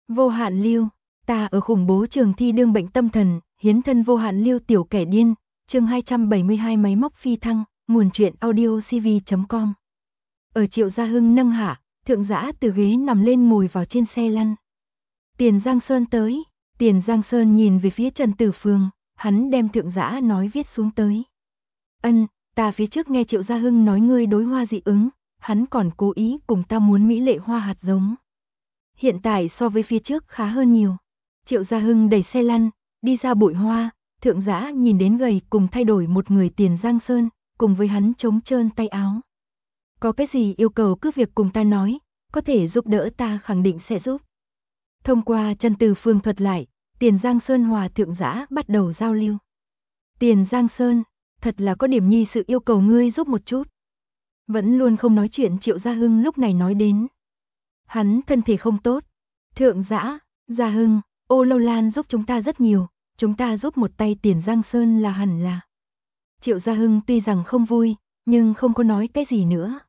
Vô hạn lưu, ta ở khủng bố trường thi đương bệnh tâm thần, hiến thân vô hạn lưu tiểu kẻ điên, chương 272 máy móc phi thăng, nguồn truyện audio cv.com. Ở Triệu Gia Hưng nâng hạ, thượng dã từ ghế nằm lên ngồi vào trên xe lăn. Tiền Giang Sơn tới, Tiền Giang Sơn nhìn về phía Trần Tử Phương, hắn đem thượng dã nói viết xuống tới. Ta phía trước nghe Triệu Gia Hưng nói ngươi đối hoa dị ứng, hắn còn cố ý cùng ta muốn mỹ lệ hoa hạt giống. Hiện tại so với phía trước khá hơn nhiều. Triệu Gia Hưng đẩy xe lăn, đi ra bụi hoa, thượng dã nhìn đến gầy cùng thay đổi một người Tiền Giang Sơn, cùng với hắn trống trơn tay áo. Có cái gì yêu cầu cứ việc cùng ta nói, có thể giúp đỡ ta khẳng định sẽ giúp. Thông qua Trần Tử Phương thuật lại, Tiền Giang Sơn hòa thượng dã bắt đầu giao lưu. Tiền Giang Sơn, thật là có điểm nhi sự yêu cầu ngươi giúp một chút. Vẫn luôn không nói chuyện Triệu Gia Hưng lúc này nói đến. Hắn thân thể không tốt. Thượng dã, Gia Hưng, Ô Lâu Lan giúp chúng ta rất nhiều, chúng ta giúp một tay Tiền Giang Sơn là hẳn là. Triệu Gia Hưng tuy rằng không vui, nhưng không có nói cái gì nữa.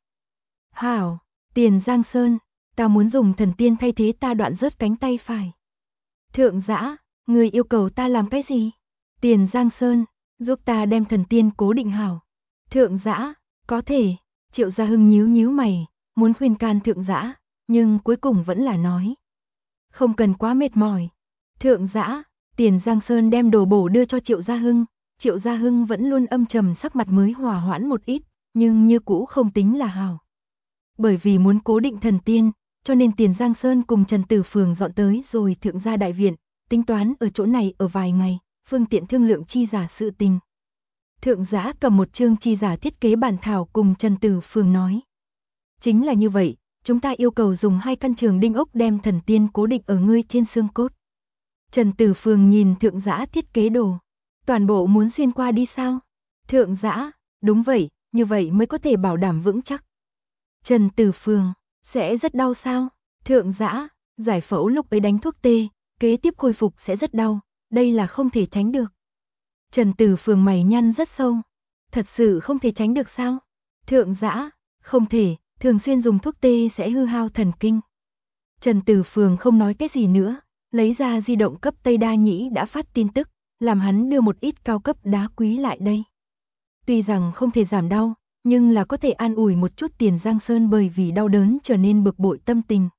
Hảo, Tiền Giang Sơn, ta muốn dùng thần tiên thay thế ta đoạn rớt cánh tay phải. Thượng dã, người yêu cầu ta làm cái gì? Tiền Giang Sơn, giúp ta đem thần tiên cố định hảo. Thượng dã, có thể. Triệu Gia Hưng nhíu nhíu mày, muốn khuyên can thượng dã, nhưng cuối cùng vẫn là nói. Không cần quá mệt mỏi. Thượng dã, Tiền Giang Sơn đem đồ bổ đưa cho Triệu Gia Hưng. Triệu Gia Hưng vẫn luôn âm trầm sắc mặt mới hòa hoãn một ít, nhưng như cũ không tính là hảo. Bởi vì muốn cố định thần tiên, cho nên Tiền Giang Sơn cùng Trần Tử Phường dọn tới rồi thượng gia đại viện, tính toán ở chỗ này ở vài ngày, phương tiện thương lượng chi giả sự tình. Thượng dã cầm một chương chi giả thiết kế bản thảo cùng Trần Tử Phường nói. Chính là như vậy, chúng ta yêu cầu dùng 2 căn trường đinh ốc đem thần tiên cố định ở ngươi trên xương cốt. Trần Tử Phường nhìn thượng dã thiết kế đồ. Toàn bộ muốn xuyên qua đi sao? Thượng dã, đúng vậy, như vậy mới có thể bảo đảm vững chắc. Trần Tử Phường, sẽ rất đau sao? Thượng dã, giải phẫu lúc ấy đánh thuốc tê, kế tiếp khôi phục sẽ rất đau, đây là không thể tránh được. Trần Tử Phường mày nhăn rất sâu. Thật sự không thể tránh được sao? Thượng dã, không thể, thường xuyên dùng thuốc tê sẽ hư hao thần kinh. Trần Tử Phường không nói cái gì nữa, lấy ra di động cấp Tây Đa Nhĩ đã phát tin tức, làm hắn đưa một ít cao cấp đá quý lại đây. Tuy rằng không thể giảm đau, nhưng là có thể an ủi một chút Tiền Giang Sơn bởi vì đau đớn trở nên bực bội tâm tình.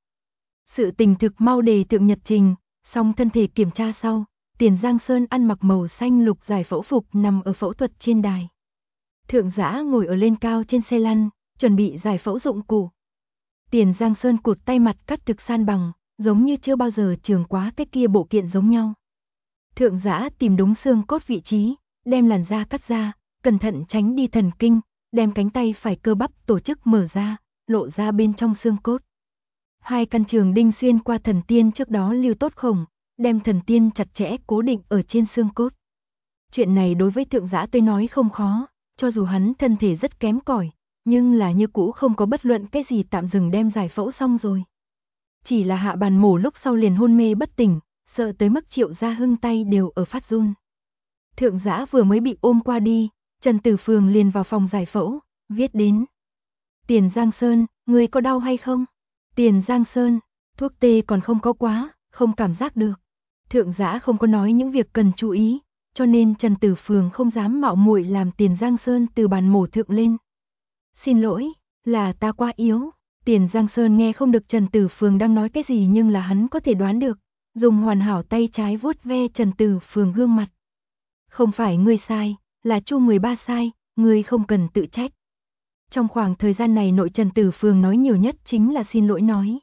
Sự tình thực mau đề thượng nhật trình, xong thân thể kiểm tra sau, Tiền Giang Sơn ăn mặc màu xanh lục giải phẫu phục nằm ở phẫu thuật trên đài. Thượng dã ngồi ở lên cao trên xe lăn, chuẩn bị giải phẫu dụng cụ. Tiền Giang Sơn cụt tay mặt cắt thực san bằng, giống như chưa bao giờ trường quá cái kia bộ kiện giống nhau. Thượng dã tìm đúng xương cốt vị trí, đem làn da cắt ra, cẩn thận tránh đi thần kinh, đem cánh tay phải cơ bắp tổ chức mở ra, lộ ra bên trong xương cốt. 2 căn trường đinh xuyên qua thần tiên trước đó lưu tốt khổng, đem thần tiên chặt chẽ cố định ở trên xương cốt. Chuyện này đối với thượng dã tôi nói không khó, cho dù hắn thân thể rất kém cỏi, nhưng là như cũ không có bất luận cái gì tạm dừng đem giải phẫu xong rồi. Chỉ là hạ bàn mổ lúc sau liền hôn mê bất tỉnh, sợ tới mức Triệu Gia Hưng tay đều ở phát run. Thượng dã vừa mới bị ôm qua đi, Trần Tử Phường liền vào phòng giải phẫu, viết đến. Tiền Giang Sơn, người có đau hay không? Tiền Giang Sơn, thuốc tê còn không có quá, không cảm giác được. Thượng dã không có nói những việc cần chú ý, cho nên Trần Tử Phường không dám mạo muội làm Tiền Giang Sơn từ bàn mổ thượng lên. Xin lỗi, là ta quá yếu. Tiền Giang Sơn nghe không được Trần Tử Phường đang nói cái gì nhưng là hắn có thể đoán được, dùng hoàn hảo tay trái vuốt ve Trần Tử Phường gương mặt. Không phải ngươi sai, là Chu 13 sai, ngươi không cần tự trách. Trong khoảng thời gian này nội Trần Tử Phường nói nhiều nhất chính là xin lỗi nói.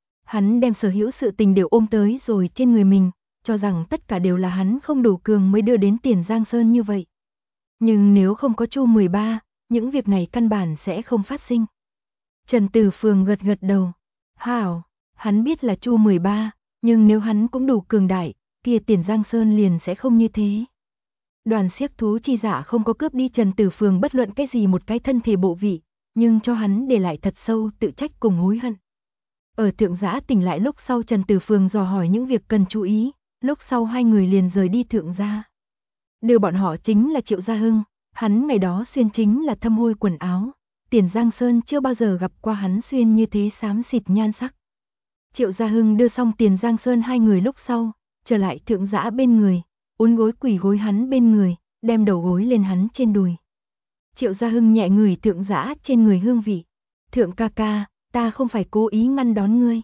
Hắn đem sở hữu sự tình đều ôm tới rồi trên người mình, cho rằng tất cả đều là hắn không đủ cường mới đưa đến Tiền Giang Sơn như vậy. Nhưng nếu không có Chu 13, những việc này căn bản sẽ không phát sinh. Trần Tử Phường gật gật đầu. Hảo, hắn biết là Chu 13, nhưng nếu hắn cũng đủ cường đại, kia Tiền Giang Sơn liền sẽ không như thế. Đoàn siếc thú chi giả không có cướp đi Trần Tử Phường bất luận cái gì một cái thân thể bộ vị, nhưng cho hắn để lại thật sâu tự trách cùng hối hận. Ở thượng dã tỉnh lại lúc sau Trần Tử Phường dò hỏi những việc cần chú ý, lúc sau 2 người liền rời đi thượng gia. Đưa bọn họ chính là Triệu Gia Hưng, hắn ngày đó xuyên chính là thâm hôi quần áo, Tiền Giang Sơn chưa bao giờ gặp qua hắn xuyên như thế xám xịt nhan sắc. Triệu Gia Hưng đưa xong tiền Giang Sơn hai người lúc sau, trở lại Thượng Dã bên người, uốn gối quỳ gối hắn bên người, đem đầu gối lên hắn trên đùi. Triệu Gia Hưng nhẹ ngửi Thượng Dã trên người hương vị. Thượng ca ca, ta không phải cố ý ngăn đón ngươi.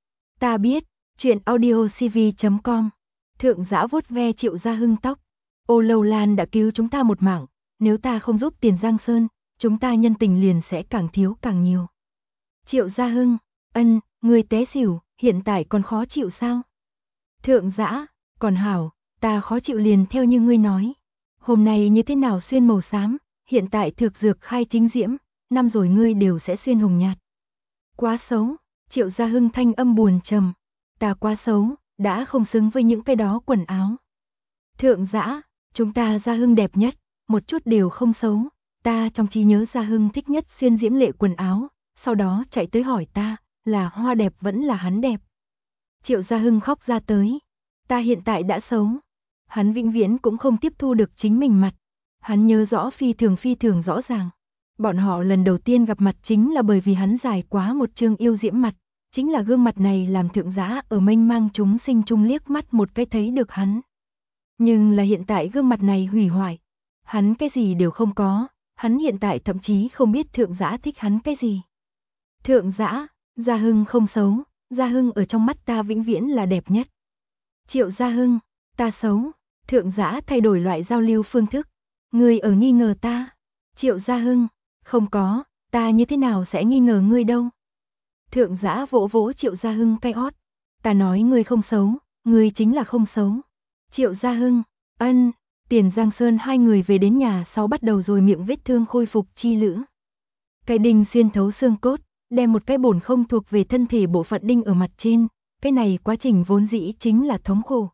Ta biết, chuyện audiocv.com. Thượng Dã vuốt ve Triệu Gia Hưng tóc. Ô Lâu Lan đã cứu chúng ta một mạng, nếu ta không giúp tiền Giang Sơn, chúng ta nhân tình liền sẽ càng thiếu càng nhiều. Triệu Gia Hưng, ngươi té xỉu, hiện tại còn khó chịu sao? Thượng Dã, còn hảo, ta khó chịu liền theo như ngươi nói. Hôm nay như thế nào xuyên màu xám, hiện tại thực dược khai chính diễm, năm rồi ngươi đều sẽ xuyên hồng nhạt. Quá xấu, Triệu Gia Hưng thanh âm buồn trầm. Ta quá xấu, đã không xứng với những cái đó quần áo. Thượng Dã, chúng ta Gia Hưng đẹp nhất, một chút đều không xấu. Ta trong trí nhớ Gia Hưng thích nhất xuyên diễm lệ quần áo, sau đó chạy tới hỏi ta, là hoa đẹp vẫn là hắn đẹp. Triệu Gia Hưng khóc ra tới. Ta hiện tại đã xấu. Hắn vĩnh viễn cũng không tiếp thu được chính mình mặt. Hắn nhớ rõ phi thường rõ ràng. Bọn họ lần đầu tiên gặp mặt chính là bởi vì hắn dài quá một chương yêu diễm mặt. Chính là gương mặt này làm Thượng Dã ở mênh mang chúng sinh chung liếc mắt một cái thấy được hắn. Nhưng là hiện tại gương mặt này hủy hoại. Hắn cái gì đều không có. Hắn hiện tại thậm chí không biết Thượng Dã thích hắn cái gì. Thượng Dã, Gia Hưng không xấu. Gia Hưng ở trong mắt ta vĩnh viễn là đẹp nhất. Triệu Gia Hưng, ta xấu. Thượng Dã thay đổi loại giao lưu phương thức. Ngươi ở nghi ngờ ta. Triệu Gia Hưng, không có, ta như thế nào sẽ nghi ngờ ngươi đâu. Thượng Dã vỗ vỗ Triệu Gia Hưng cái ót. Ta nói ngươi không xấu, ngươi chính là không xấu. Triệu Gia Hưng, tiền Giang Sơn hai người về đến nhà sau bắt đầu rồi miệng vết thương khôi phục chi lữ. Cái đinh xuyên thấu xương cốt, đem một cái bổn không thuộc về thân thể bộ phận đinh ở mặt trên, cái này quá trình vốn dĩ chính là thống khổ.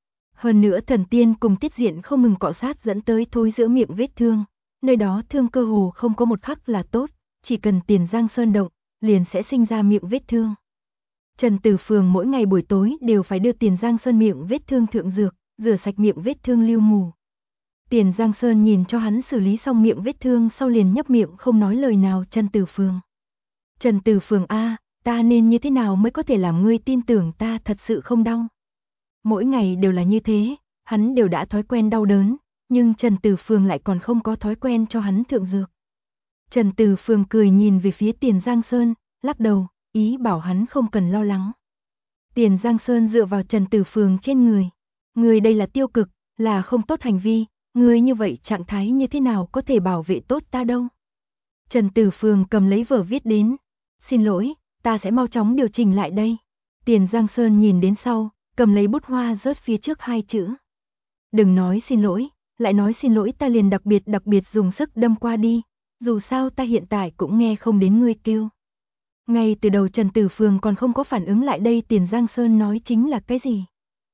Hơn nữa thần tiên cùng tiết diện không ngừng cọ sát dẫn tới thối giữa miệng vết thương, nơi đó thương cơ hồ không có một khắc là tốt, chỉ cần tiền Giang Sơn động, liền sẽ sinh ra miệng vết thương. Trần Tử Phường mỗi ngày buổi tối đều phải đưa tiền Giang Sơn miệng vết thương thượng dược, rửa sạch miệng vết thương lưu mù. Tiền Giang Sơn nhìn cho hắn xử lý xong miệng vết thương sau liền nhấp miệng không nói lời nào. Trần Tử Phường. Trần Tử Phường a, ta nên như thế nào mới có thể làm ngươi tin tưởng ta thật sự không đau? Mỗi ngày đều là như thế, hắn đều đã thói quen đau đớn, nhưng Trần Tử Phường lại còn không có thói quen cho hắn thượng dược. Trần Tử Phường cười nhìn về phía Tiền Giang Sơn, lắc đầu, ý bảo hắn không cần lo lắng. Tiền Giang Sơn dựa vào Trần Tử Phường trên người. Người đây là tiêu cực, là không tốt hành vi, người như vậy trạng thái như thế nào có thể bảo vệ tốt ta đâu. Trần Tử Phường cầm lấy vở viết đến. Xin lỗi, ta sẽ mau chóng điều chỉnh lại đây. Tiền Giang Sơn nhìn đến sau, cầm lấy bút hoa rớt phía trước hai chữ. Đừng nói xin lỗi, lại nói xin lỗi ta liền đặc biệt dùng sức đâm qua đi. Dù sao ta hiện tại cũng nghe không đến ngươi kêu. Ngay từ đầu Trần Tử Phường còn không có phản ứng lại đây Tiền Giang Sơn nói chính là cái gì.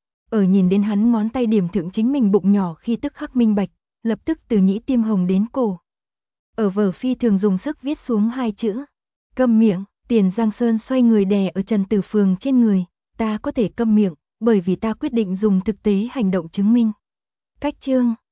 Ở nhìn đến hắn ngón tay điểm thượng chính mình bụng nhỏ khi tức khắc minh bạch, lập tức từ nhĩ tiêm hồng đến cổ. Ở vở phi thường dùng sức viết xuống hai chữ. Câm miệng. Tiền Giang Sơn xoay người đè ở Trần Tử Phường trên người. Ta có thể câm miệng, bởi vì ta quyết định dùng thực tế hành động chứng minh. Cách chương